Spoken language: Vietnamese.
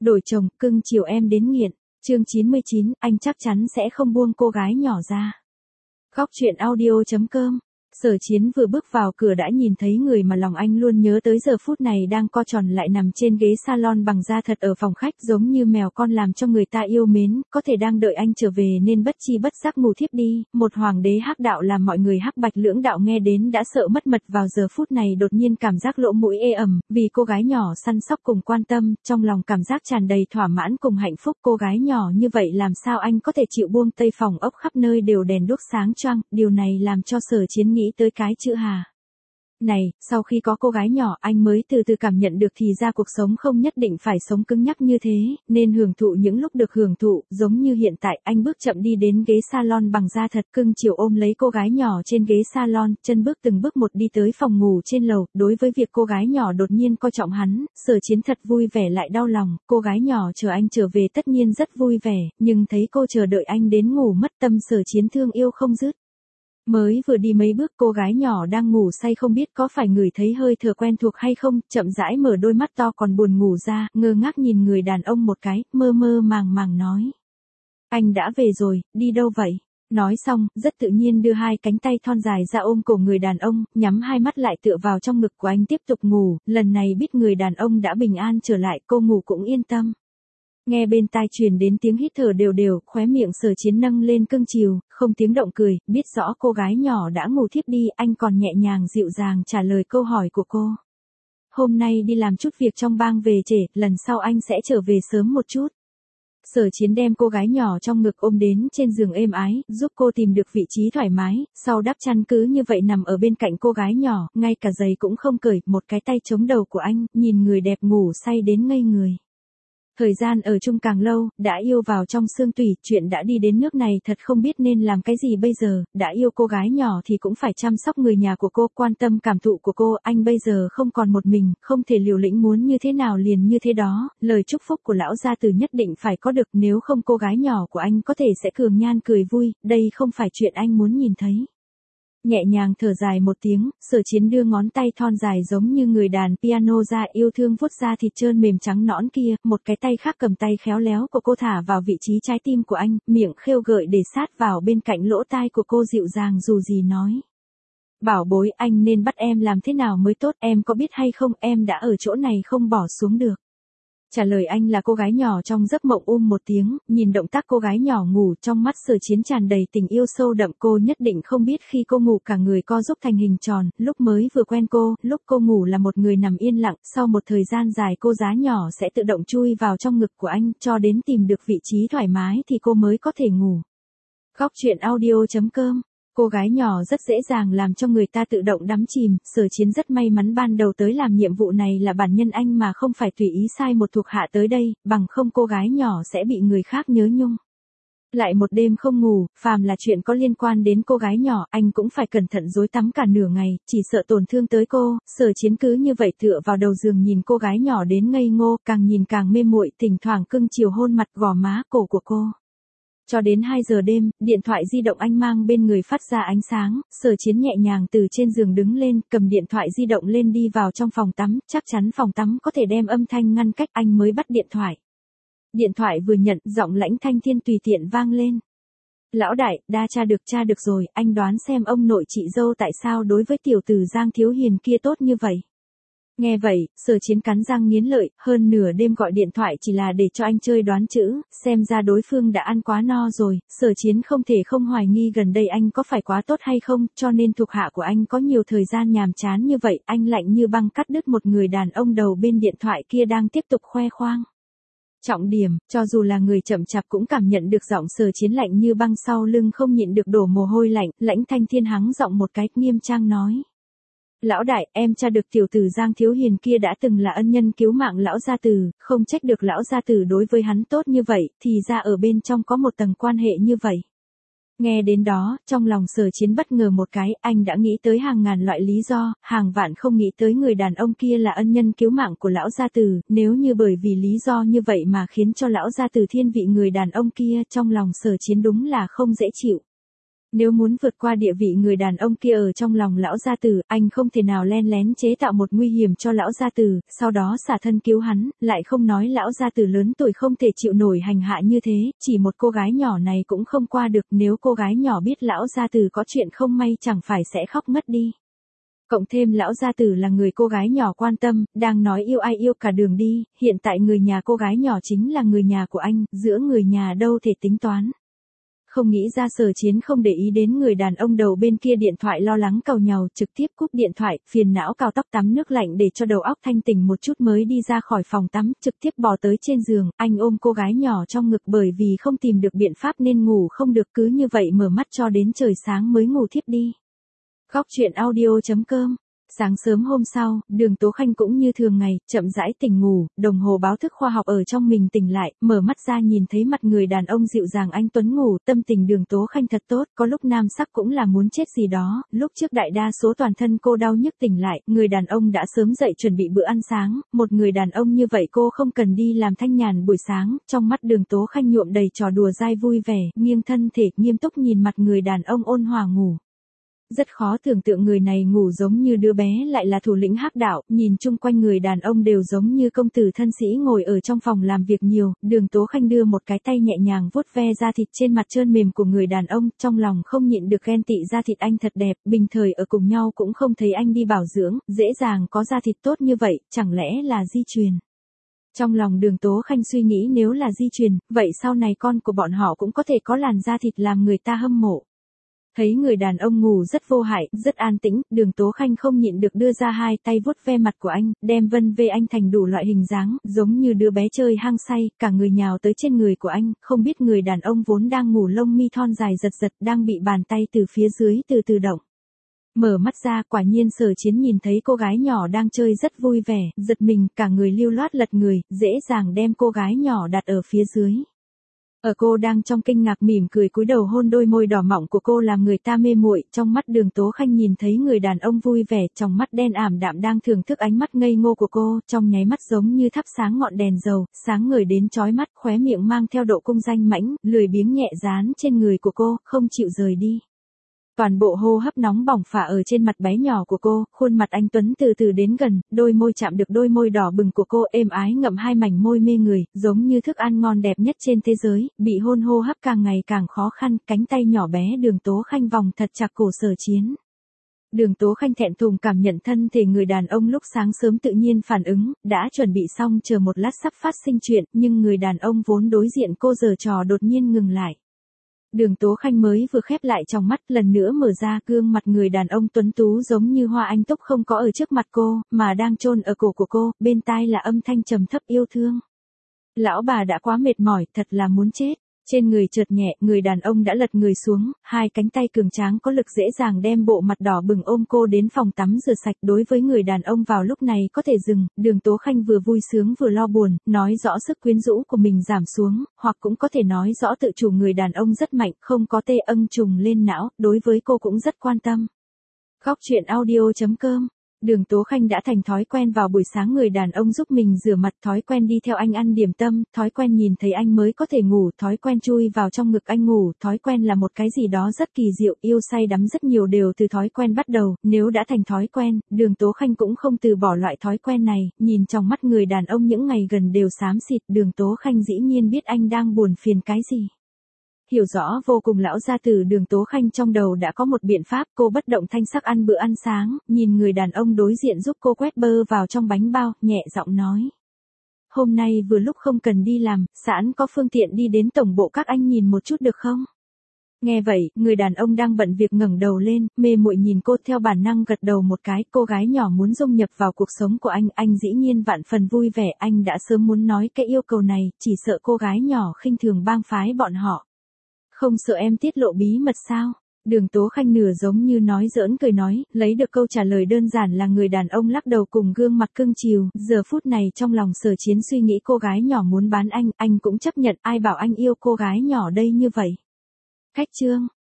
Đổi chồng, cưng chiều em đến nghiện. Chương 99, anh chắc chắn sẽ không buông cô gái nhỏ ra. Góc truyện audio.com. Sở Chiến vừa bước vào cửa đã nhìn thấy người mà lòng anh luôn nhớ tới giờ phút này đang co tròn lại nằm trên ghế salon bằng da thật ở phòng khách, giống như mèo con làm cho người ta yêu mến, có thể đang đợi anh trở về nên bất chi bất giác ngủ thiếp đi. Một hoàng đế hắc đạo làm mọi người hắc bạch lưỡng đạo nghe đến đã sợ mất mật, vào giờ phút này đột nhiên cảm giác lỗ mũi ê ẩm, vì cô gái nhỏ săn sóc cùng quan tâm, trong lòng cảm giác tràn đầy thỏa mãn cùng hạnh phúc. Cô gái nhỏ như vậy làm sao anh có thể chịu buông tây, phòng ốc khắp nơi đều đèn đuốc sáng choang, điều này làm cho Sở Chiến nghĩ tới cái chữ hà. Này, sau khi có cô gái nhỏ anh mới từ từ cảm nhận được thì ra cuộc sống không nhất định phải sống cứng nhắc như thế, nên hưởng thụ những lúc được hưởng thụ, giống như hiện tại. Anh bước chậm đi đến ghế salon bằng da thật, cưng chiều ôm lấy cô gái nhỏ trên ghế salon, chân bước từng bước một đi tới phòng ngủ trên lầu. Đối với việc cô gái nhỏ đột nhiên coi trọng hắn, Sở Chiến thật vui vẻ lại đau lòng. Cô gái nhỏ chờ anh trở về tất nhiên rất vui vẻ, nhưng thấy cô chờ đợi anh đến ngủ mất, tâm Sở Chiến thương yêu không dứt. Mới vừa đi mấy bước, cô gái nhỏ đang ngủ say không biết có phải ngửi thấy hơi thở quen thuộc hay không, chậm rãi mở đôi mắt to còn buồn ngủ ra, ngơ ngác nhìn người đàn ông một cái, mơ mơ màng màng nói. Anh đã về rồi, đi đâu vậy? Nói xong, rất tự nhiên đưa hai cánh tay thon dài ra ôm cổ người đàn ông, nhắm hai mắt lại tựa vào trong ngực của anh tiếp tục ngủ. Lần này biết người đàn ông đã bình an trở lại, cô ngủ cũng yên tâm. Nghe bên tai truyền đến tiếng hít thở đều đều, khóe miệng Sở Chiến nâng lên cưng chiều, không tiếng động cười, biết rõ cô gái nhỏ đã ngủ thiếp đi, anh còn nhẹ nhàng dịu dàng trả lời câu hỏi của cô. Hôm nay đi làm chút việc trong bang về trễ, lần sau anh sẽ trở về sớm một chút. Sở Chiến đem cô gái nhỏ trong ngực ôm đến trên giường êm ái, giúp cô tìm được vị trí thoải mái, sau đắp chăn cứ như vậy nằm ở bên cạnh cô gái nhỏ, ngay cả giày cũng không cởi, một cái tay chống đầu của anh, nhìn người đẹp ngủ say đến ngây người. Thời gian ở chung càng lâu, đã yêu vào trong xương tủy, chuyện đã đi đến nước này thật không biết nên làm cái gì bây giờ. Đã yêu cô gái nhỏ thì cũng phải chăm sóc người nhà của cô, quan tâm cảm thụ của cô. Anh bây giờ không còn một mình, không thể liều lĩnh, muốn như thế nào liền như thế đó. Lời chúc phúc của lão gia tử nhất định phải có được, nếu không cô gái nhỏ của anh có thể sẽ cường nhan cười vui, đây không phải chuyện anh muốn nhìn thấy. Nhẹ nhàng thở dài một tiếng, Sở Chiến đưa ngón tay thon dài giống như người đàn piano ra, yêu thương vuốt da thịt trơn mềm trắng nõn kia, một cái tay khác cầm tay khéo léo của cô thả vào vị trí trái tim của anh, miệng khêu gợi để sát vào bên cạnh lỗ tai của cô, dịu dàng dù gì nói. Bảo bối, anh nên bắt em làm thế nào mới tốt, em có biết hay không, em đã ở chỗ này không bỏ xuống được. Trả lời anh là cô gái nhỏ trong giấc mộng một tiếng, nhìn động tác cô gái nhỏ ngủ, trong mắt Sở Chiến tràn đầy tình yêu sâu đậm. Cô nhất định không biết khi cô ngủ cả người co giúp thành hình tròn, lúc mới vừa quen cô, lúc cô ngủ là một người nằm yên lặng, sau một thời gian dài cô giá nhỏ sẽ tự động chui vào trong ngực của anh, cho đến tìm được vị trí thoải mái thì cô mới có thể ngủ. Góc truyện audio.com. Cô gái nhỏ rất dễ dàng làm cho người ta tự động đắm chìm. Sở Chiến rất may mắn ban đầu tới làm nhiệm vụ này là bản nhân anh mà không phải tùy ý sai một thuộc hạ tới đây, bằng không cô gái nhỏ sẽ bị người khác nhớ nhung. Lại một đêm không ngủ, phàm là chuyện có liên quan đến cô gái nhỏ, anh cũng phải cẩn thận rối tắm cả nửa ngày, chỉ sợ tổn thương tới cô. Sở Chiến cứ như vậy tựa vào đầu giường nhìn cô gái nhỏ đến ngây ngô, càng nhìn càng mê muội, thỉnh thoảng cưng chiều hôn mặt, gò má, cổ của cô. Cho đến 2 giờ đêm, điện thoại di động anh mang bên người phát ra ánh sáng, Sở Chiến nhẹ nhàng từ trên giường đứng lên, cầm điện thoại di động lên đi vào trong phòng tắm, chắc chắn phòng tắm có thể đem âm thanh ngăn cách, anh mới bắt điện thoại. Điện thoại vừa nhận, giọng Lãnh Thanh Thiên tùy tiện vang lên. Lão đại, tra được rồi, anh đoán xem ông nội chị dâu tại sao đối với tiểu tử Giang Thiếu Hiền kia tốt như vậy. Nghe vậy, Sở Chiến cắn răng nghiến lợi, hơn nửa đêm gọi điện thoại chỉ là để cho anh chơi đoán chữ, xem ra đối phương đã ăn quá no rồi. Sở Chiến không thể không hoài nghi gần đây anh có phải quá tốt hay không, cho nên thuộc hạ của anh có nhiều thời gian nhàm chán như vậy. Anh lạnh như băng cắt đứt một người đàn ông đầu bên điện thoại kia đang tiếp tục khoe khoang. Trọng điểm, cho dù là người chậm chạp cũng cảm nhận được giọng Sở Chiến lạnh như băng, sau lưng không nhịn được đổ mồ hôi lạnh. Lãnh Thanh Thiên hắng giọng một cái, nghiêm trang nói. Lão đại, em tra được tiểu tử Giang Thiếu Hiền kia đã từng là ân nhân cứu mạng lão gia tử, không trách được lão gia tử đối với hắn tốt như vậy, thì ra ở bên trong có một tầng quan hệ như vậy. Nghe đến đó, trong lòng Sở Chiến bất ngờ một cái, anh đã nghĩ tới hàng ngàn loại lý do, hàng vạn không nghĩ tới người đàn ông kia là ân nhân cứu mạng của lão gia tử, nếu như bởi vì lý do như vậy mà khiến cho lão gia tử thiên vị người đàn ông kia, trong lòng Sở Chiến đúng là không dễ chịu. Nếu muốn vượt qua địa vị người đàn ông kia ở trong lòng lão gia tử, anh không thể nào len lén chế tạo một nguy hiểm cho lão gia tử, sau đó xả thân cứu hắn, lại không nói lão gia tử lớn tuổi không thể chịu nổi hành hạ như thế, chỉ một cô gái nhỏ này cũng không qua được, nếu cô gái nhỏ biết lão gia tử có chuyện không may chẳng phải sẽ khóc ngất đi. Cộng thêm lão gia tử là người cô gái nhỏ quan tâm, đang nói yêu ai yêu cả đường đi, hiện tại người nhà cô gái nhỏ chính là người nhà của anh, giữa người nhà đâu thể tính toán. Không nghĩ ra Sở Chiến không để ý đến người đàn ông đầu bên kia điện thoại lo lắng càu nhàu, trực tiếp cúp điện thoại, phiền não cào tóc tắm nước lạnh để cho đầu óc thanh tỉnh một chút mới đi ra khỏi phòng tắm, trực tiếp bò tới trên giường, anh ôm cô gái nhỏ trong ngực bởi vì không tìm được biện pháp nên ngủ không được, cứ như vậy mở mắt cho đến trời sáng mới ngủ thiếp đi. Góc truyện audio.com. Sáng sớm hôm sau, Đường Tố Khanh cũng như thường ngày, chậm rãi tỉnh ngủ, đồng hồ báo thức khoa học ở trong mình tỉnh lại, mở mắt ra nhìn thấy mặt người đàn ông dịu dàng anh tuấn ngủ, tâm tình Đường Tố Khanh thật tốt, có lúc nam sắc cũng là muốn chết gì đó, lúc trước đại đa số toàn thân cô đau nhức tỉnh lại, người đàn ông đã sớm dậy chuẩn bị bữa ăn sáng, một người đàn ông như vậy cô không cần đi làm thanh nhàn buổi sáng, trong mắt Đường Tố Khanh nhuộm đầy trò đùa dai vui vẻ, nghiêng thân thể, nghiêm túc nhìn mặt người đàn ông ôn hòa ngủ. Rất khó tưởng tượng người này ngủ giống như đứa bé lại là thủ lĩnh hắc đạo, nhìn chung quanh người đàn ông đều giống như công tử thân sĩ ngồi ở trong phòng làm việc nhiều, Đường Tố Khanh đưa một cái tay nhẹ nhàng vuốt ve da thịt trên mặt trơn mềm của người đàn ông, trong lòng không nhịn được ghen tị da thịt anh thật đẹp, bình thời ở cùng nhau cũng không thấy anh đi bảo dưỡng, dễ dàng có da thịt tốt như vậy, chẳng lẽ là di truyền. Trong lòng Đường Tố Khanh suy nghĩ nếu là di truyền, vậy sau này con của bọn họ cũng có thể có làn da thịt làm người ta hâm mộ. Thấy người đàn ông ngủ rất vô hại, rất an tĩnh, Đường Tố Khanh không nhịn được đưa ra hai tay vuốt ve mặt của anh, đem vân vê anh thành đủ loại hình dáng, giống như đứa bé chơi hang say, cả người nhào tới trên người của anh, không biết người đàn ông vốn đang ngủ lông mi thon dài giật giật đang bị bàn tay từ phía dưới từ từ động. Mở mắt ra, quả nhiên Sở Chiến nhìn thấy cô gái nhỏ đang chơi rất vui vẻ, giật mình, cả người lưu loát lật người, dễ dàng đem cô gái nhỏ đặt ở phía dưới. Ở cô đang trong kinh ngạc mỉm cười cúi đầu hôn đôi môi đỏ mọng của cô làm người ta mê muội, trong mắt Đường Tố Khanh nhìn thấy người đàn ông vui vẻ, trong mắt đen ảm đạm đang thưởng thức ánh mắt ngây ngô của cô, trong nháy mắt giống như thắp sáng ngọn đèn dầu, sáng ngời đến chói mắt, khóe miệng mang theo độ cung danh mãnh, lười biếng nhẹ dán trên người của cô, không chịu rời đi. Toàn bộ hô hấp nóng bỏng phả ở trên mặt bé nhỏ của cô, khuôn mặt anh tuấn từ từ đến gần, đôi môi chạm được đôi môi đỏ bừng của cô, êm ái ngậm hai mảnh môi mê người, giống như thức ăn ngon đẹp nhất trên thế giới, bị hôn hô hấp càng ngày càng khó khăn, cánh tay nhỏ bé Đường Tố Khanh vòng thật chặt cổ Sở Chiến. Đường Tố Khanh thẹn thùng cảm nhận thân thể người đàn ông lúc sáng sớm tự nhiên phản ứng, đã chuẩn bị xong chờ một lát sắp phát sinh chuyện, nhưng người đàn ông vốn đối diện cô giở trò đột nhiên ngừng lại. Đường Tố Khanh mới vừa khép lại trong mắt, lần nữa mở ra, gương mặt người đàn ông tuấn tú giống như hoa anh túc không có ở trước mặt cô, mà đang chôn ở cổ của cô, bên tai là âm thanh trầm thấp yêu thương. Lão bà đã quá mệt mỏi, thật là muốn chết. Trên người chợt nhẹ, người đàn ông đã lật người xuống, hai cánh tay cường tráng có lực dễ dàng đem bộ mặt đỏ bừng ôm cô đến phòng tắm rửa sạch. Đối với người đàn ông vào lúc này có thể dừng, Đường Tố Khanh vừa vui sướng vừa lo buồn, nói rõ sức quyến rũ của mình giảm xuống, hoặc cũng có thể nói rõ tự chủ người đàn ông rất mạnh, không có tê âng trùng lên não, đối với cô cũng rất quan tâm. Góc truyện audio.com. Đường Tố Khanh đã thành thói quen vào buổi sáng người đàn ông giúp mình rửa mặt, thói quen đi theo anh ăn điểm tâm, thói quen nhìn thấy anh mới có thể ngủ, thói quen chui vào trong ngực anh ngủ, thói quen là một cái gì đó rất kỳ diệu, yêu say đắm rất nhiều đều từ thói quen bắt đầu, nếu đã thành thói quen, Đường Tố Khanh cũng không từ bỏ loại thói quen này, nhìn trong mắt người đàn ông những ngày gần đều xám xịt, Đường Tố Khanh dĩ nhiên biết anh đang buồn phiền cái gì. Hiểu rõ vô cùng lão gia tử Đường Tố Khanh trong đầu đã có một biện pháp, cô bất động thanh sắc ăn bữa ăn sáng, nhìn người đàn ông đối diện giúp cô quét bơ vào trong bánh bao, nhẹ giọng nói. Hôm nay vừa lúc không cần đi làm, sẵn có phương tiện đi đến tổng bộ các anh nhìn một chút được không? Nghe vậy, người đàn ông đang bận việc ngẩng đầu lên, mê muội nhìn cô theo bản năng gật đầu một cái, cô gái nhỏ muốn dung nhập vào cuộc sống của anh dĩ nhiên vạn phần vui vẻ, anh đã sớm muốn nói cái yêu cầu này, chỉ sợ cô gái nhỏ khinh thường bang phái bọn họ. Không sợ em tiết lộ bí mật sao? Đường Tố Khanh nửa giống như nói giỡn cười nói, lấy được câu trả lời đơn giản là người đàn ông lắc đầu cùng gương mặt cưng chiều, giờ phút này trong lòng Sở Chiến suy nghĩ cô gái nhỏ muốn bán anh cũng chấp nhận, ai bảo anh yêu cô gái nhỏ đây như vậy. Khách chương.